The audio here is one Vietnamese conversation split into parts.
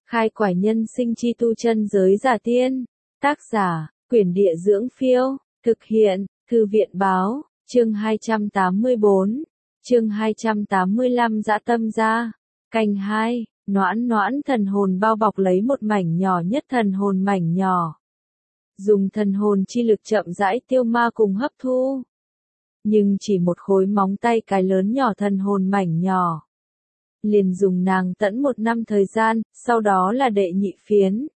Khai quải nhân sinh chi tu chân giới giả tiên. Tác giả, Quyển Địa Dưỡng Phiêu. Thực hiện, Thư viện Báo. Chương 284. Chương 285 Dã Tâm Gia. Canh 2. Noãn noãn thần hồn bao bọc lấy một mảnh nhỏ nhất thần hồn mảnh nhỏ. Dùng thần hồn chi lực chậm rãi tiêu ma cùng hấp thu. Nhưng chỉ một khối móng tay cái lớn nhỏ thần hồn mảnh nhỏ. Liền dùng nàng tẫn 1 năm thời gian, sau đó là đệ nhị phiến.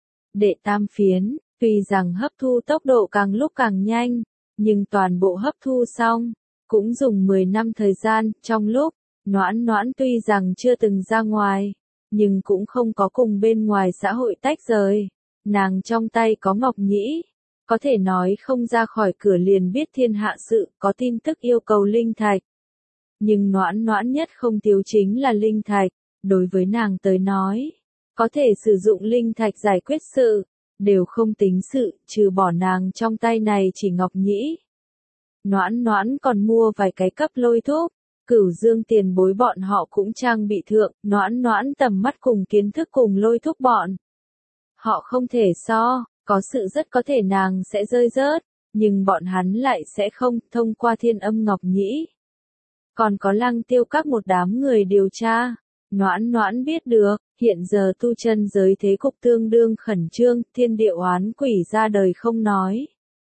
Đệ tam phiến, tuy rằng hấp thu tốc độ càng lúc càng nhanh, nhưng toàn bộ hấp thu xong, cũng dùng 10 năm thời gian, trong lúc, noãn noãn tuy rằng chưa từng ra ngoài, nhưng cũng không có cùng bên ngoài xã hội tách rời. Nàng trong tay có ngọc nhĩ, có thể nói không ra khỏi cửa liền biết thiên hạ sự, có tin tức yêu cầu linh thạch. Nhưng noãn noãn nhất không thiếu chính là linh thạch, đối với nàng tới nói, có thể sử dụng linh thạch giải quyết sự, đều không tính sự, trừ bỏ nàng trong tay này chỉ ngọc nhĩ. Noãn noãn còn mua vài cái cấp lôi thuốc, Cửu Dương tiền bối bọn họ cũng trang bị thượng, noãn noãn tầm mắt cùng kiến thức cùng lôi thuốc bọn. Họ không thể so, có sự rất có thể nàng sẽ rơi rớt, nhưng bọn hắn lại sẽ không, thông qua Thiên Âm Ngọc Nhĩ. Còn có Lăng Tiêu các một đám người điều tra, noãn noãn biết được, hiện giờ tu chân giới thế cục tương đương khẩn trương, thiên địa oán quỷ ra đời không nói.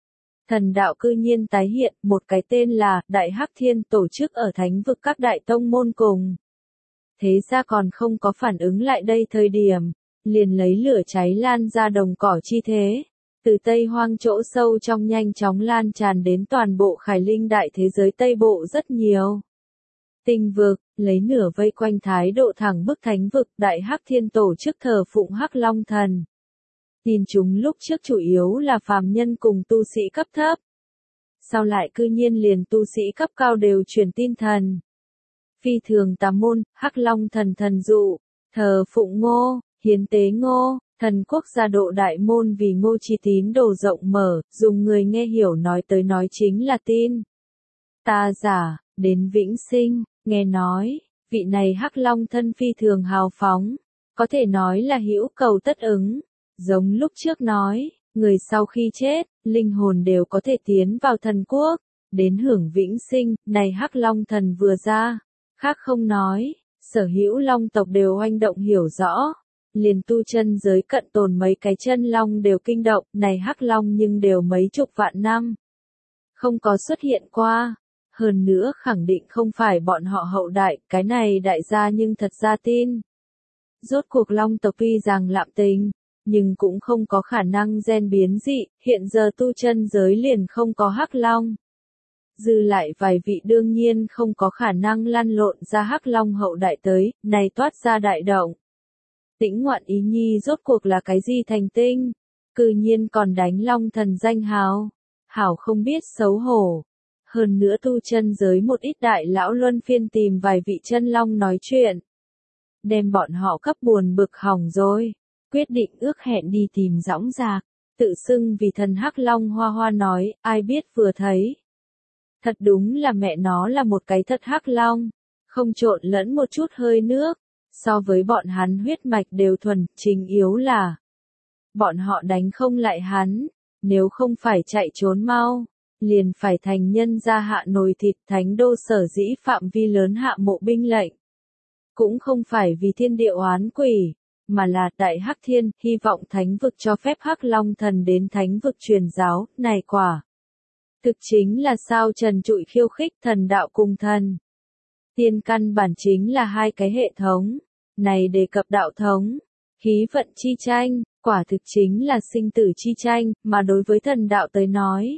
Thần đạo cư nhiên tái hiện, một cái tên là Đại Hắc Thiên tổ chức ở thánh vực các đại tông môn cùng. Thế ra còn không có phản ứng lại đây thời điểm, liền lấy lửa cháy lan ra đồng cỏ chi thế. Từ Tây Hoang chỗ sâu trong nhanh chóng lan tràn đến toàn bộ Khải Linh đại thế giới Tây Bộ rất nhiều. Tinh vực, lấy nửa vây quanh thái độ thẳng bức thánh vực, Đại Hắc Thiên tổ chức thờ phụng Hắc Long Thần. Tin chúng lúc trước chủ yếu là phàm nhân cùng tu sĩ cấp thấp. Sau lại cư nhiên liền tu sĩ cấp cao đều truyền tin thần. Phi thường tà môn, Hắc Long Thần thần dụ, thờ phụng Ngô, hiến tế Ngô, thần quốc gia độ đại môn vì Ngô chi tín đồ rộng mở, dùng người nghe hiểu nói tới nói chính là tin. Ta giả, đến vĩnh sinh, nghe nói, vị này Hắc Long thân phi thường hào phóng, có thể nói là hữu cầu tất ứng. Giống lúc trước nói, người sau khi chết, linh hồn đều có thể tiến vào thần quốc, đến hưởng vĩnh sinh, này Hắc Long Thần vừa ra, khác không nói, sở hữu long tộc đều oanh động hiểu rõ, liền tu chân giới cận tồn mấy cái chân long đều kinh động, này Hắc Long nhưng đều mấy chục vạn năm, không có xuất hiện qua, hơn nữa khẳng định không phải bọn họ hậu đại, cái này đại gia nhưng thật ra tin. Rốt cuộc long tộc tuy rằng lạm tình, nhưng cũng không có khả năng gen biến dị, hiện giờ tu chân giới liền không có Hắc Long. Dư lại vài vị đương nhiên không có khả năng lăn lộn ra Hắc Long hậu đại tới, này toát ra đại động. Tĩnh Ngoạn Ý Nhi rốt cuộc là cái gì thành tinh, cư nhiên còn đánh Long Thần danh hào, hảo không biết xấu hổ. Hơn nữa tu chân giới một ít đại lão luân phiên tìm vài vị chân long nói chuyện. Đem bọn họ cấp buồn bực hỏng rồi. Quyết định ước hẹn đi tìm Dõng Dạc, tự xưng vì thần Hắc Long Hoa Hoa nói, ai biết vừa thấy. Thật đúng là mẹ nó là một cái thật Hắc Long, không trộn lẫn một chút hơi nước, so với bọn hắn huyết mạch đều thuần, chính yếu là bọn họ đánh không lại hắn, nếu không phải chạy trốn mau, liền phải thành nhân ra hạ nồi thịt thánh đô sở dĩ phạm vi lớn hạ mộ binh lệnh. Cũng không phải vì thiên địa oán quỷ, mà là Đại Hắc Thiên, hy vọng thánh vực cho phép Hắc Long Thần đến thánh vực truyền giáo, này quả. Thực chính là sao trần trụi khiêu khích thần đạo cùng thần. Tiên căn bản chính là hai cái hệ thống, này đề cập đạo thống, khí vận chi tranh, quả thực chính là sinh tử chi tranh, mà đối với thần đạo tới nói.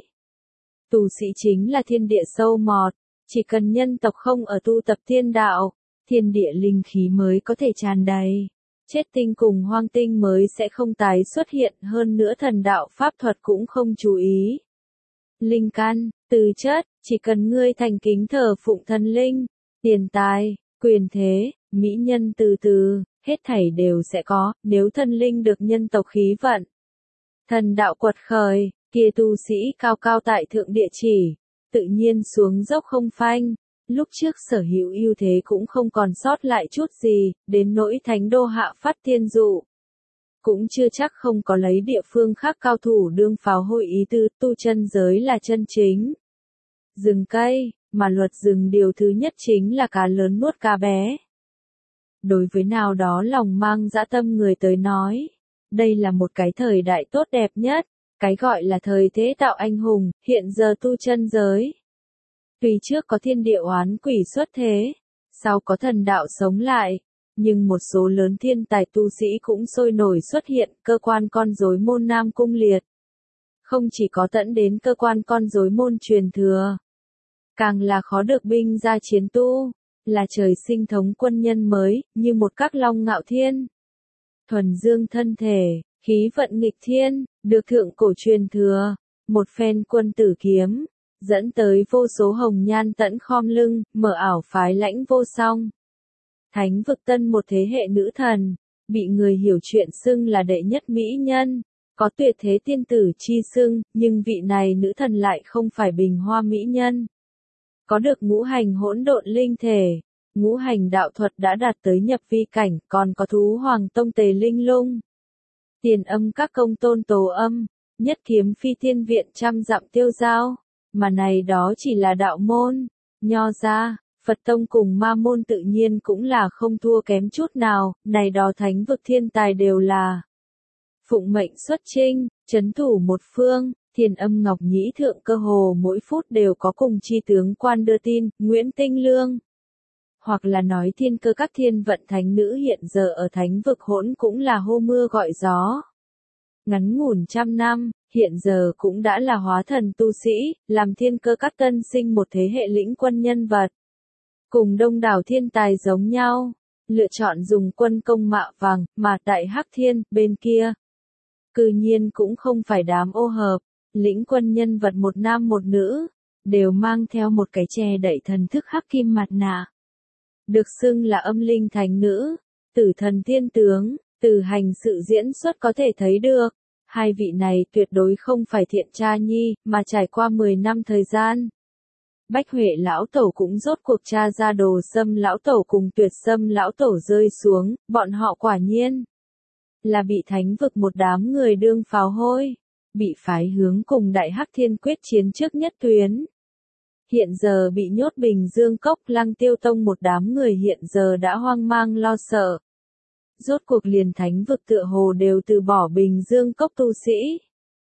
Tu sĩ chính là thiên địa sâu mọt, chỉ cần nhân tộc không ở tu tập thiên đạo, thiên địa linh khí mới có thể tràn đầy. Chết tinh cùng hoang tinh mới sẽ không tái xuất hiện, hơn nữa thần đạo pháp thuật cũng không chú ý. Linh căn, tư chất, chỉ cần ngươi thành kính thờ phụng thần linh, tiền tài, quyền thế, mỹ nhân từ từ, hết thảy đều sẽ có, nếu thần linh được nhân tộc khí vận. Thần đạo quật khởi, kia tu sĩ cao cao tại thượng địa chỉ, tự nhiên xuống dốc không phanh. Lúc trước sở hữu ưu thế cũng không còn sót lại chút gì, đến nỗi thánh đô hạ phát thiên dụ, cũng chưa chắc không có lấy địa phương khác cao thủ đương pháo hôi ý tứ, tu chân giới là chân chính. Rừng cây, mà luật rừng điều thứ nhất chính là cá lớn nuốt cá bé. Đối với nào đó lòng mang dã tâm người tới nói, đây là một cái thời đại tốt đẹp nhất, cái gọi là thời thế tạo anh hùng, hiện giờ tu chân giới. Tuy trước có thiên địa oán quỷ xuất thế, sau có thần đạo sống lại, nhưng một số lớn thiên tài tu sĩ cũng sôi nổi xuất hiện, cơ quan con rối môn Nam Cung Liệt. Không chỉ có tận đến cơ quan con rối môn truyền thừa, càng là khó được binh ra chiến tu, là trời sinh thống quân nhân mới, như một các long ngạo thiên. Thuần dương thân thể, khí vận nghịch thiên, được thượng cổ truyền thừa, một phen quân tử kiếm, dẫn tới vô số hồng nhan tẫn khom lưng, mở ảo phái lãnh vô song. Thánh vực tân một thế hệ nữ thần, bị người hiểu chuyện xưng là đệ nhất mỹ nhân, có tuyệt thế tiên tử chi xưng, nhưng vị này nữ thần lại không phải bình hoa mỹ nhân. Có được ngũ hành hỗn độn linh thể, ngũ hành đạo thuật đã đạt tới nhập vi cảnh, còn có thú hoàng tông tề linh lung. Tiền âm các công tôn tố âm, nhất kiếm phi thiên viện trăm dặm tiêu giao, mà này đó chỉ là đạo môn, nho gia, Phật tông cùng ma môn tự nhiên cũng là không thua kém chút nào, này đó thánh vực thiên tài đều là phụng mệnh xuất chinh, trấn thủ một phương. Thiên âm Ngọc Nhĩ Thượng cơ hồ mỗi phút đều có cùng chi tướng quan đưa tin, Nguyễn Tinh Lương. Hoặc là nói thiên cơ các thiên vận thánh nữ hiện giờ ở thánh vực hỗn cũng là hô mưa gọi gió. Ngắn ngủn trăm năm, hiện giờ cũng đã là hóa thần tu sĩ, làm thiên cơ các tân sinh một thế hệ lĩnh quân nhân vật. Cùng đông đảo thiên tài giống nhau, lựa chọn dùng quân công mạ vàng, mà tại Hắc Thiên, bên kia. Cư nhiên cũng không phải đám ô hợp. Lĩnh quân nhân vật một nam một nữ, đều mang theo một cái che đậy thần thức hắc kim mặt nạ. Được xưng là âm linh thánh nữ, tử thần thiên tướng, từ hành sự diễn xuất có thể thấy được. Hai vị này tuyệt đối không phải thiện tra nhi, mà trải qua 10 năm thời gian. Bách Huệ lão tổ cũng rốt cuộc tra ra Đồ Sâm lão tổ cùng Tuyệt Sâm lão tổ rơi xuống, bọn họ quả nhiên là bị thánh vực một đám người đương pháo hôi. Bị phái hướng cùng Đại Hắc Thiên quyết chiến trước nhất tuyến. Hiện giờ bị nhốt Bình Dương Cốc Lăng Tiêu Tông một đám người hiện giờ đã hoang mang lo sợ. Rốt cuộc liền thánh vực tựa hồ đều từ bỏ Bình Dương Cốc tu sĩ.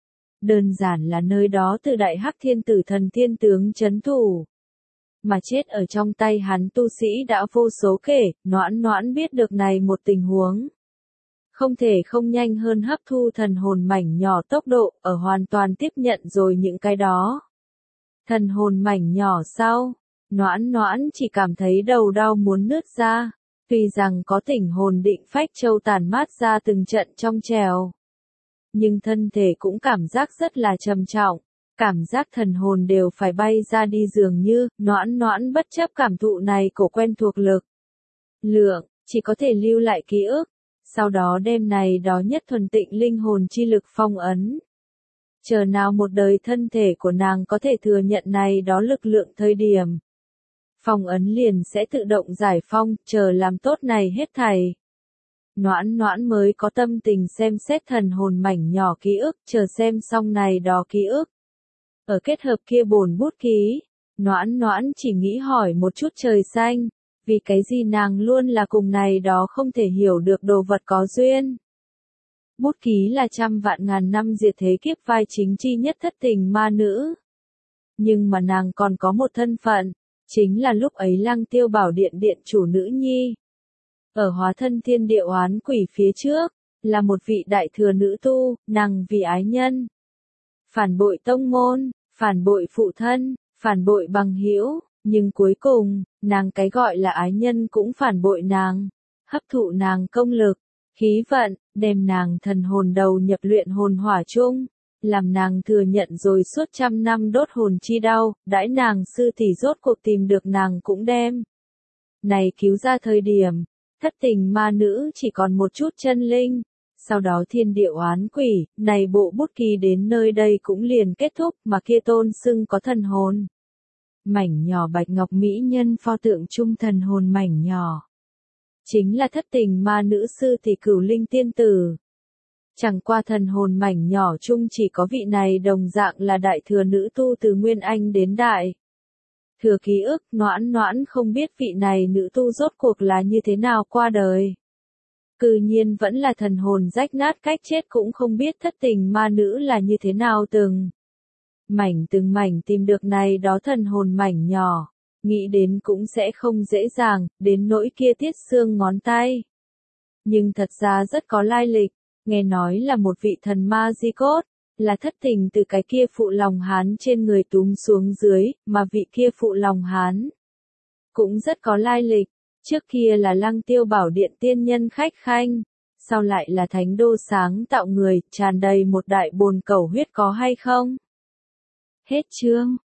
Đơn giản là nơi đó từ Đại Hắc Thiên tử thần thiên tướng trấn thủ. Mà chết ở trong tay hắn tu sĩ đã vô số kể, Noãn Noãn biết được này một tình huống. Không thể không nhanh hơn hấp thu thần hồn mảnh nhỏ tốc độ, ở hoàn toàn tiếp nhận rồi những cái đó. Thần hồn mảnh nhỏ sau, Noãn Noãn chỉ cảm thấy đầu đau muốn nứt ra, tuy rằng có tỉnh hồn định phách châu tàn mát ra từng trận trong trèo. Nhưng thân thể cũng cảm giác rất là trầm trọng, cảm giác thần hồn đều phải bay ra đi dường như, Noãn Noãn bất chấp cảm thụ này cổ quen thuộc lực. Lượng, chỉ có thể lưu lại ký ức. Sau đó đem này đó nhất thuần tịnh linh hồn chi lực phong ấn. Chờ nào một đời thân thể của nàng có thể thừa nhận này đó lực lượng thời điểm. Phong ấn liền sẽ tự động giải phong, chờ làm tốt này hết thảy. Noãn Noãn mới có tâm tình xem xét thần hồn mảnh nhỏ ký ức, chờ xem xong này đó ký ức. Ở kết hợp kia bổn bút ký, Noãn Noãn chỉ nghĩ hỏi một chút trời xanh. Vì cái gì nàng luôn là cùng này đó không thể hiểu được đồ vật có duyên. Bút ký là trăm vạn ngàn năm diệt thế kiếp vai chính chi nhất thất tình ma nữ. Nhưng mà nàng còn có một thân phận, chính là lúc ấy Lăng Tiêu Bảo Điện điện chủ nữ nhi. Ở hóa thân thiên địa oán quỷ phía trước, là một vị đại thừa nữ tu, nàng vì ái nhân. Phản bội tông môn, phản bội phụ thân, phản bội bằng hữu. Nhưng cuối cùng, nàng cái gọi là ái nhân cũng phản bội nàng, hấp thụ nàng công lực, khí vận, đem nàng thần hồn đầu nhập luyện hồn hỏa chung, làm nàng thừa nhận rồi suốt trăm năm đốt hồn chi đau, đãi nàng sư tỷ rốt cuộc tìm được nàng cũng đem. Này cứu ra thời điểm, thất tình ma nữ chỉ còn một chút chân linh, sau đó thiên địa oán quỷ, này bộ bút ký đến nơi đây cũng liền kết thúc mà kia tôn xưng có thần hồn. Mảnh nhỏ bạch ngọc mỹ nhân pho tượng trung thần hồn mảnh nhỏ. Chính là thất tình ma nữ sư tỷ Cửu Linh tiên tử. Chẳng qua thần hồn mảnh nhỏ chung chỉ có vị này đồng dạng là đại thừa nữ tu từ Nguyên Anh đến đại. Thừa ký ức, Noãn Noãn không biết vị này nữ tu rốt cuộc là như thế nào qua đời. Cư nhiên vẫn là thần hồn rách nát cách chết cũng không biết thất tình ma nữ là như thế nào từng mảnh tìm được này đó thần hồn mảnh nhỏ, nghĩ đến cũng sẽ không dễ dàng, đến nỗi kia tiết xương ngón tay. Nhưng thật ra rất có lai lịch, nghe nói là một vị thần ma di cốt, là thất tình từ cái kia phụ lòng hán trên người túm xuống dưới, mà vị kia phụ lòng hán cũng rất có lai lịch, trước kia là Lăng Tiêu Bảo Điện tiên nhân khách khanh, sau lại là thánh đô sáng tạo người, tràn đầy một đại bồn cẩu huyết có hay không? Hết chương.